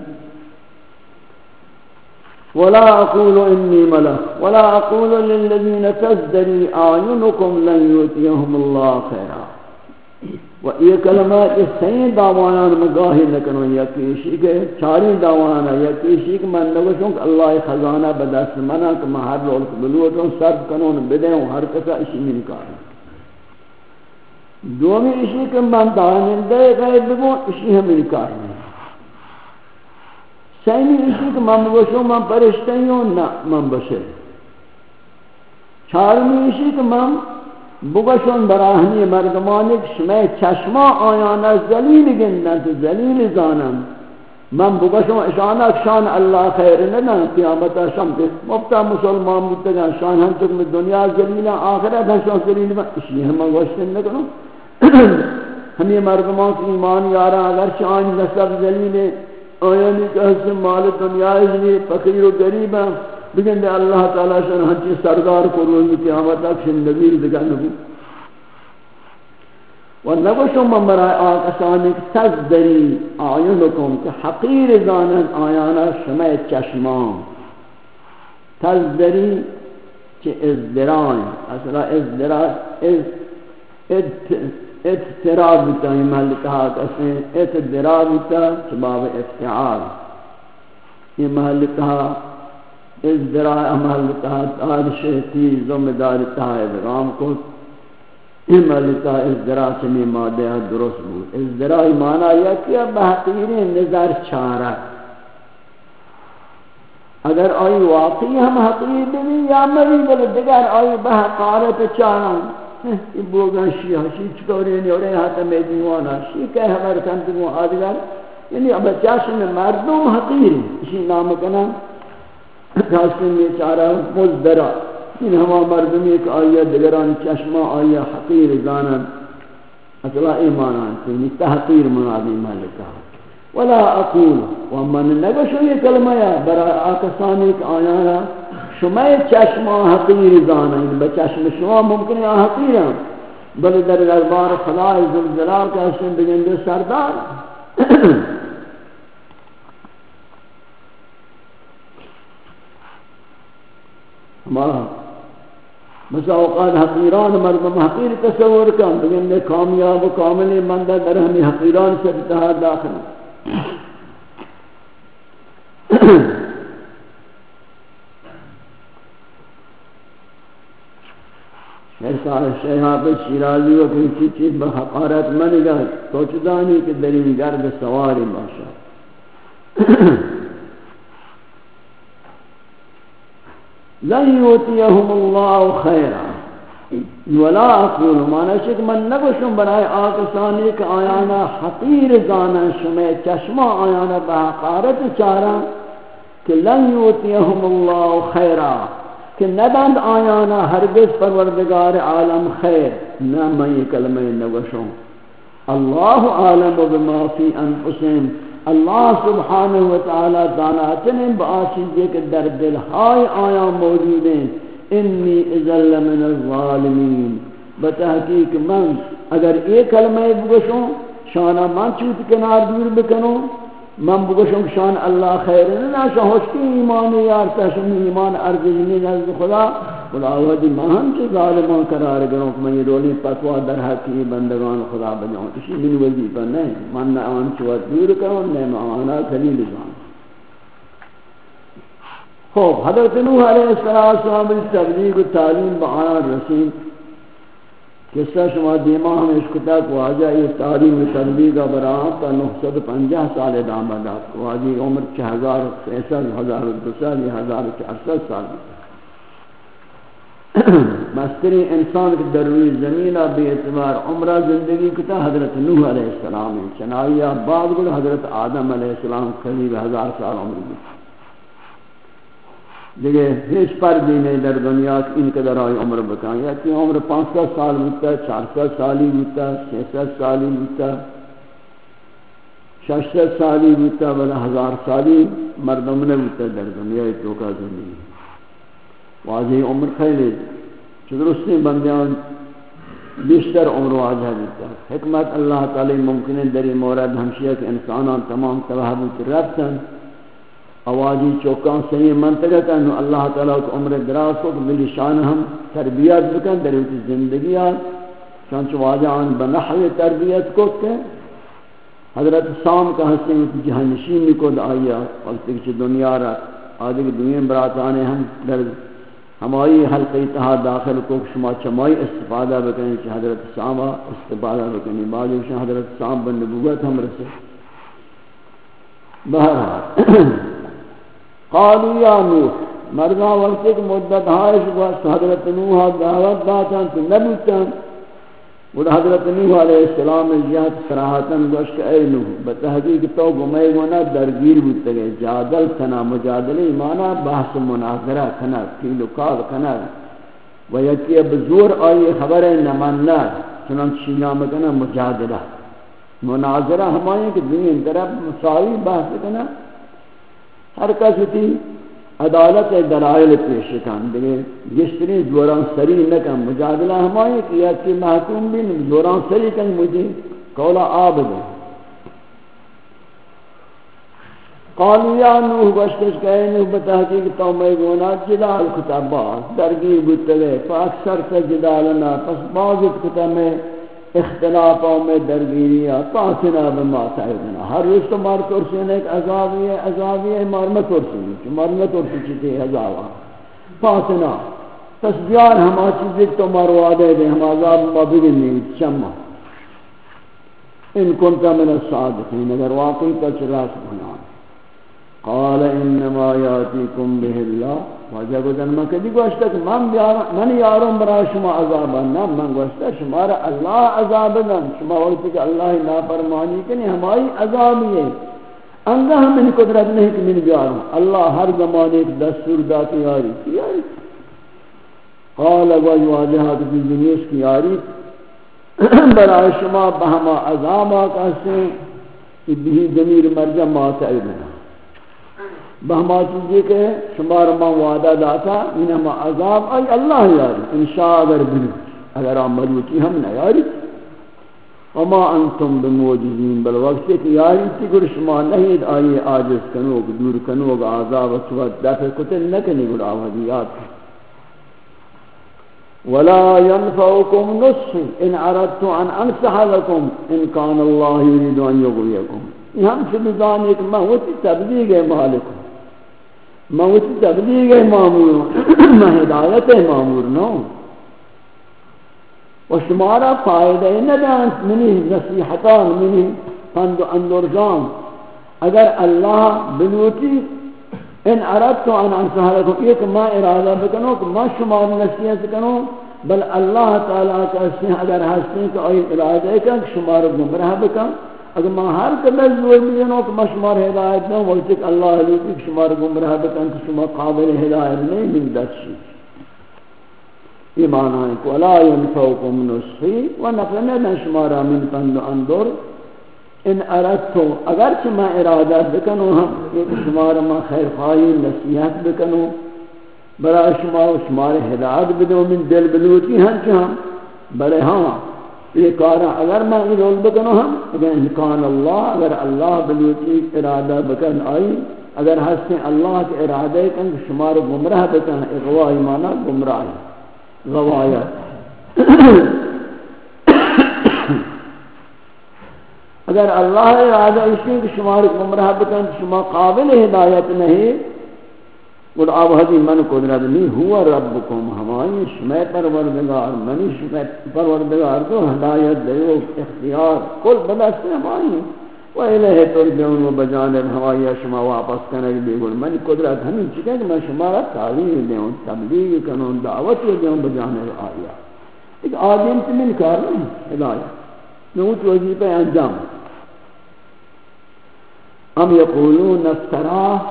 ولا اقول انی ملک ولا اقول للذین تزدری اعینکم لن یؤتیہم اللہ خیرا و یہ کلمات یہ صحیح دعوانان میں گاہی نکنو یا کیشی کے چاری دعوانا یا کیشی کہ من نگوشوں کہ اللہ خزانہ بدست منا کہ میں ہر رول بلوٹوں سرد کنون بدیں ہر کسا اسی میں نکاروں دومی اسی کہ من دانندے غیب بگوں اسی ہم نکاروں سیمی اسی کہ من نگوشوں من پرشتیں ہوں نا من بشر چارمی اسی کہ من بگشون براہنی مردمانک شمی چشما آیانا ذلیل گندن تو ذلیل زانم من بگشون اشانک شان اللہ خیر ننا قیامتا شم کے مبتا مسلمان بودتگا شان ہم تک میں دنیا ذلیلہ آخرت ہم شان ذلیل بن اس لیے ہم گوشتن نکنو ہمیں مردمان کی ایمان یارا اگر شان نصب ذلیل آیانی کہ حسن مال دنیا ذلیل فقیر و غریب ہیں لیکن دے اللہ تعالیٰ شان ہنچی سردار کو روز قیامت تک شن نبیر دگا نبو و نگوشو من برای آقسانی تزدری آیونکم کہ حقیر زانن آیانا شمع چشمان تزدری چه ازدرائن اصلا ازدراء اتراب بتا یہ محل کہا کسی اتدراب بتا چباب افتعال یہ محل کہا ازدراء عمل تحت آدش تیز و مدارتہ ادغام کو عملتہ ازدراء چمی مادہ درست بود ازدراء معنی یہ کہ بحقیر نظر چارہ اگر آئی واقعی ہم حقیر بھی یا مری بل دیگر آئی بحقارت چارہ یہ بوگن شیعہ شیعہ چکوری نیورے ہاتھ میں دیوانا شیعہ کہ ہمارے کنتگوں آدگر یعنی اب چاشن مردم حقیر اسی نام کنا خاصی میں چارہ مزدرہ ان ہما مردمی ایک آیہ دگران چشمہ آیہ حقیر زانن اصلا ایمانان تینی تحقیر منادی مالکہ ولا اقول ومن نگشو یہ کلمہ یا برای آکسان ایک آیانا شما چشمہ حقیر زانن بچشم شما ممکن ہے حقیر ہیں بل در دربار خدا زلزلال کا حسن بگندے سردار ہمارا مثلا اوقات حقیران مردم حقیر تصور کن لیکن میں کامیاب و کامل مندہ در ہمیں حقیران سے اتحاد داخل ایسا شیعہ پہ شیرازی و کسی چیز بحقارت من گا سوچدانی کہ دلیل گرد سواری باشا لن یوتیہم اللہ خیرا ولا اقول مانا شک من نگوشم برای آکسانی کہ آیانا حقیر زانا شمی چشمہ آیانا بحقارت چارا کہ لن یوتیہم اللہ خیرا کہ ندند آیانا ہرگز پروردگار عالم خیر نہ میں یہ کلمہ نگوشم اللہ عالم بما فی انفسهم اللہ سبحانہ وتعالی داناتن بآسیزے کے در دلہائی آیا موجود ہیں انی اذل من الظالمین بتحقیق من اگر ایک کلمہ بگشوں شانا من چوت کنار دور بکنوں من بگشوں شان اللہ خیر نہ شاہشتی ایمان یارتا شمی ایمان ارزنی نزد خدا بلاوہدی مہم کے ظالمان قرار گروں کہ میں یہ رولی پتوا در حقی بندگان خدا بجاؤں اسی من وظیفہ نہیں من نہ آن چوت دور کروں نہیں میں آنا خلیل جان خوب حضرت نوح علیہ السلام تبلیغ و تعلیم بآیان رسیم قصہ شما دیما ہم اس کتاب کو آجا یہ تعلیم و تبلیغ برآں تا نو سو پنجہ سال ادامہ داد واجی عمر چھ ہزار سیسل ہزار دو سال ہزار چار سو سال مستری انسان کے دروی زمینہ بے اعتبار عمرہ زندگی کتا حضرت نوح علیہ السلام ہے چنائیہ بعد گل حضرت آدم علیہ السلام قریب ہزار سال عمر بھی دیکھیں ہیچ پر بھی نہیں در دنیا کی ان قدر آئی عمر بکائیں یا کہ عمر پانچ سو سال ہوتا ہے چار سو سالی ہوتا ہے چھ سو سالی ہوتا ہے شش سو سالی ہوتا ہے بلا ہزار سالی مردم نے ہوتا ہے در دنیا تو کا زمین واضح عمر خیلی چدرستی بندیان بیشتر عمر واضح ہوتا ہے حکمت اللہ تعالی ممکن ہے دری مورد ہمشیہ کے انسانان تمام تباہ ہوتی رفتن آوازی چوکان صحیح منطقہ کا انہوں اللہ تعالیٰ کو عمر دراز کو بلی شان ہم تربیت بکن در اوٹی زندگیات چانچہ واجعان بنحو تربیت کو کہ حضرت سام کا حسن اوٹی جہنشینی کو دعایا وقت کہ دنیا رات آدھے دنیا براتانے ہم در ہماری حلقی تہا داخل کو شما چمائی استفادہ بکنی کہ حضرت سامہ استفادہ بکنی بعض اوشن حضرت سام بن نبوت ہم رسے بہرحال قالوا یا نوح مرگا وقت ایک مدت ہائش وقت حضرت نوح دعوت داتا تو نبوتا وہ حضرت نوح علیہ السلام جہت صراحتاً گوشت اے نوح بتحقیق تو گمائے گونا درگیر بودتا گئے جادل کنا مجادلی مانا بحث مناظرہ کنا کیلو کال کنا و یکی بزور آئی خبر نمانا چنانچہ نام کنا مجادلہ مناظرہ ہمائیں کہ دنیا طرف مساوی بحث کنا ہر کس تھی عدالت دلائل پیش کن دیکھیں جس طرح دوران سری نکن مجادلہ ہمائیں کہ یا کہ محکوم بھی دوران سری کن مجھے قولا عابد قالوا یا نوح گوشتش کہے نوح بتحقیق تو میں گونا جدال کتابات درگیر بودتے فاکثر سے جدالنا پس بعضت کتاب میں اختلافوں میں درگیری پاسنا بما تعیدنا ہر روز تو مار ترسین ایک عذابی ہے عذابی ہے مار میں ترسین ہے مار میں ترسی چیتے عذابا پاسنا پس بیار ہما چیزیں تو مار وعدے دیں ہم عذاب ما بگنی چمہ ان کنتا من الصادقین اگر واقعی تچ راس بنان قال انما یاتیکم به اللہ واجہ کو جنمہ کدی گوشتا کہ من, من یارم برا شما عذابا نا من گوشتا شمارا اللہ عذاب دن شما وقت کہ اللہ نافرمانی کنی ہماری عذابی ہے انگا ہم ان قدرت نہیں کہ من بیاروں اللہ ہر زمانے ایک دستور داتی یاری کی یاری قال واجہ کی دنیش کی یاری برا شما بہما عذابا کہتے بھی ضمیر مرجع ما تعیدنا بہما چیزیں کہ شمار ما وعدہ داتا انہما عذاب ای اللہ یاری انشاء اگر بلو اگر عملوٹی ہم نہ یاری وما انتم بموجزین بل وقت کہ یاری تی گر شما نہیں آئی آجز کنوگ دور کنوگ عذاب سوات دفع کتل نکنی گر آوازیات ولا ينفعكم نصحي ان اردت ان انصح لكم ان كان الله يريد ان يغويكم یہ ہم سے بزان ایک میں ہوتی تبلیغ ہے مالک میں ہوتی تبلیغ ہے معمور میں ہدایت ہے معمور نو و شمارا فائدہ ندان منی نصیحتان منی پند و اندرزان اگر اللہ بلوٹی ان اردت ان انصح لكم ایک میں ارادہ بکنو کہ میں شمار نصیحت کنو بل اللہ تعالیٰ کا اسے اگر ہستے کہ آئی ارادہ کہ شمار گمراہ بکن اگر میں ہر قدر زور بیانوں کہ میں شمار ہدایت دوں وقت کہ اللہ علیہ کہ شمار گمراہ بکن کہ شمار قابل ہدایت نہیں من دچی یہ معنی ہے کہ وَلَا يَنْفَوْكُمْ نُصْحِي وَنَقْلَنَا شمارا من پند اندر ان اردتو اگرچہ میں ارادت بکنو ہم ایک شمار میں خیر خواہی نصیحت بکنو برای شما و شمار ہدایت بدو من دل بلوٹی ہم چاہم بلے ہاں یہ کارا اگر میں رول بکنو ہم اگر امکان اللہ اگر اللہ بلوٹی ارادہ بکن آئی اگر ہستے اللہ کے ارادہ کن شمار گمراہ بکن اغوائی مانا گمراہی غوایت اگر اللہ ارادہ اسی کہ شمار گمراہ بکن شما قابل ہدایت نہیں اور اب ہدی من قدرت نہیں ہوا ربکم ہمائی شمع پروردگار منی شمع پروردگار کو ہدایت دیو اختیار کل بدست ہمائی و الہ ترجعون و بجانب ہمائی شما واپس کرنے بھی گل منی قدرت ہمیں چکے کہ میں شما را تعلیم دیوں تبلیغ کنوں دعوت دیوں بجانب آیا ایک آدم سے مل کر نہیں ہدایت نوت وظیفہ انجام ام یقولون افتراہ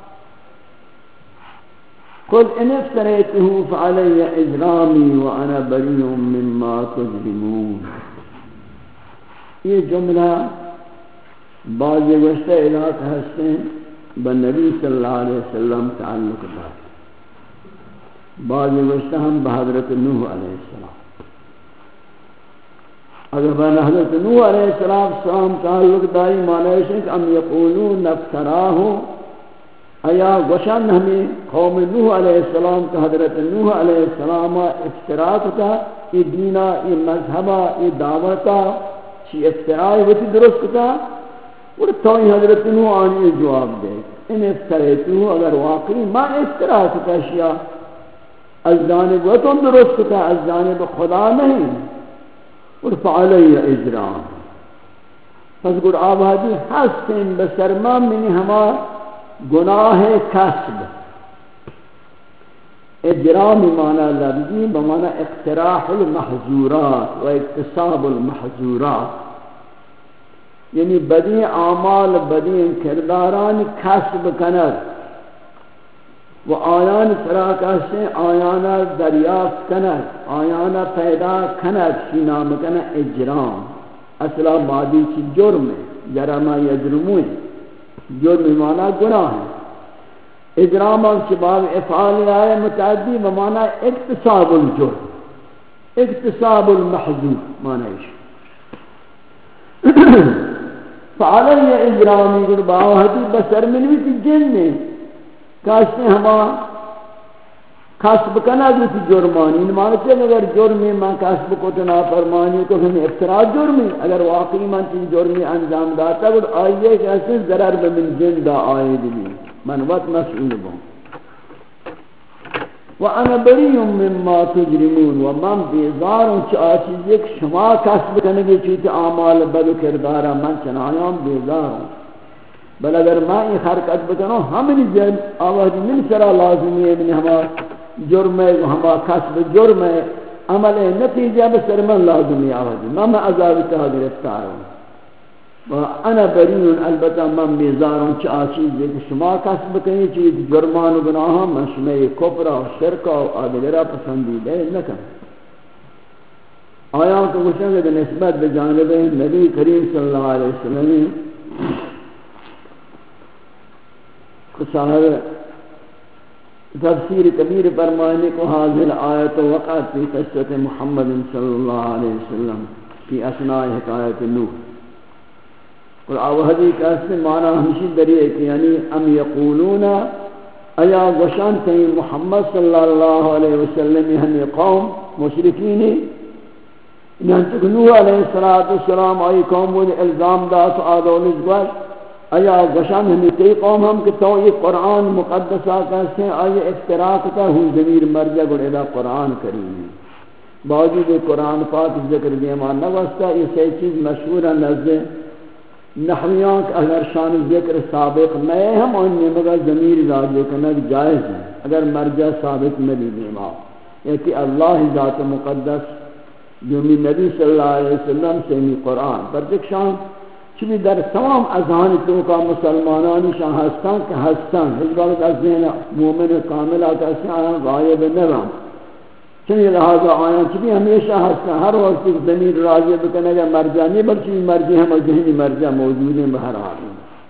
قل ان افتریته فعلی اجرامی وانا بریء مما تجرمون. یہ جملہ بعض گوشتہ علاقہ ہستے ہیں بنبی صلی اللہ علیہ وسلم تعلق دار، بعض گوشتہ ہم بحضرت نوح علیہ السلام. اگر بنا حضرت نوح علیہ السلام تعلق داری معنی ہے کہ ام یقولون افتراہ ایا گوشن ہمیں قوم نوح علیہ السلام کا حضرت نوح علیہ السلام افتراء کا یہ دینہ یہ مذہبہ یہ دعوتہ چی افتراء ہوتی درست کا اور توئی حضرت نوح آنی جواب دے ان افتریتو اگر واقعی ما افتراء کا شیعہ از جانب وطن درست کا از جانب خدا نہیں اور فعلی اجرام پس گر آبادی حسن بسرما منی ہما گناہ کسب اجرام معنی لفظی بمعنی اقتراح المحظورات و اکتساب المحظورات، یعنی بدی اعمال بدی کرداران کسب کند و آیان سراکہ سے آیانا دریافت کند آیانا پیدا کند شی نام کند اجرام. اصلا مادی چی جرم جرم یجرمون جرم معنی گناہ ہے. اجرام کے بعد افعال آئے متعدی بمعنی اکتساب الجرم اکتساب المحظور معنی فعلی اجرامی گر باوہدی بسر منوی تی جن میں کاشتے ہما کسب کنا جو تی جرمانی مانتے ہیں اگر جرمی من کسب کو تنا فرمانی کو ہم افتراء جرمی اگر واقعی من تی جرمی انجام داتا گر آئیے کہ ایسے ضرر بمن جن دا آئے دی من وقت مسئول بوں وَأَنَا بَرِيٌّ مِّمَّا تُجْرِمُونَ و من بیزاروں چاہ چیز ایک شما کسب کنگی چیت اعمال بد کردارا من چنایام بیزاروں بل اگر میں یہ حرکت بکنوں ہمیں جن آوازی من سرا لازمی ہے من ہما جرم ہے ہما کسب جرم ہے عمل نتیجہ بسر من لازمی آوازی میں میں عذاب تہا گرفتار ہوں وانا بریون البتہ من بیزاروں چاہ چیز ہے کہ شما کسب کنی چیز جرمان و گناہاں من شما کفرہ و شرکہ و آدگرہ پسندیدہ نکن. آیاں کو گوشن کہ نسبت بجانب نبی کریم صلی اللہ علیہ وسلم صاحب تفسیر کبیر فرمانے کو حاضر آیت وقعت فی قصت محمد صلی اللہ علیہ وسلم فی اثناء حکایت نوح. اور آوہدی کا اس سے معنی ہمشی دریئے کہ یعنی ام یقولون ایا گوشان تین محمد صلی اللہ علیہ وسلم ہم قوم مشرکین انہاں نوح علیہ السلام آئی قوم وہ الزام دات آدولش گوش ایا گوشان ہمیں تی قوم ہم کہ تو یہ قرآن مقدسہ کہتے ہیں آئی افتراق کا ہوں ضمیر مرجع گر الہ قرآن کریم باوجود قرآن پاک ذکر دیمان نوستا یہ سی چیز مشہور ہے نزد نحویان کہ اگر شان ذکر سابق میں ہم انہیں مگر ضمیر راجع کرنا جائز ہے اگر مرجع ثابت ملی دیما یہ کہ اللہ ذات مقدس جو من نبی صلی اللہ علیہ وسلم سے می قرآن پر دیکھ شان چلی در تمام اذہان تو کا مسلمانانی شاہ ہستان کہ ہستان اس وقت از ذہن مومن کامل آتا ہے غائب نرام چنین لہذا آیاں چلی ہمیشہ ہستان ہر وقت ایک ضمیر راجع بکنے گا مرجع نہیں بلکہ مرجع ہم ذہنی مرجع موجود ہیں بہر حال.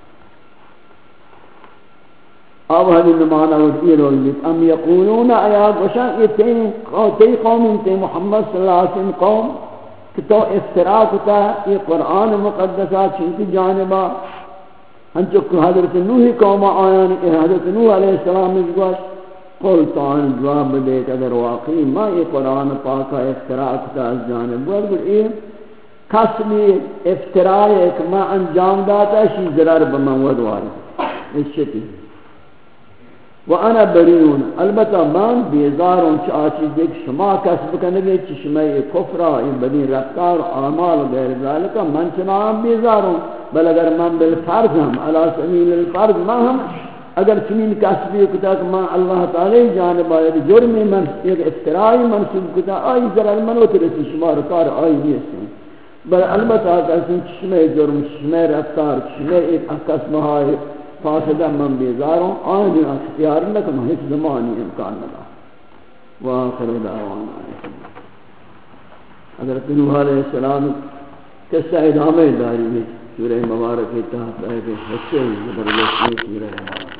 اب ہمیں نمانا وزیر ہوگیت ام یقولون ایا گوشان یہ تی قوم تی محمد صلی اللہ علیہ وسلم قوم کہ تو افتراء کتا یہ قرآن مقدسہ چونکہ جانبا ہنچو حضرت نوحی قوم آیان کہ حضرت نوح علیہ السلام اس گوش قول تعان جواب دے کہ اگر واقعی ما یہ قرآن پاکا افتراء کتا از جانب بلکہ یہ قسمی افتراء ایک ما انجام داتا شی ضرر بمن ودواری اس شکل وانا بریون البتہ من بیزاروں چا چیز ایک شما کسب کنگے چشمہ کفر این بدی رفتار اعمال غیر ذالک من چنان بیزاروں بل اگر من بالفرض ہم علی سبیل الفرض ما ہم اگر چنین کسبی کتا کہ من اللہ تعالی جانب آئید جرم من ایک افترائی منصوب کتا آئی ذرا من اترسی شما رکار آئی نیستی بل البتہ کسی چشمہ جرم چشمہ رفتار چشمہ ایک قسمہ فاسدہ من بیزاروں آئین اختیار لکن ہیچ زمانی امکان لگا وآخر دعوانا حضرت نوح علیہ السلام قصہ ادامہ داری میں سورہ مبارک تحت آئے کہ حصے زبردست سورہ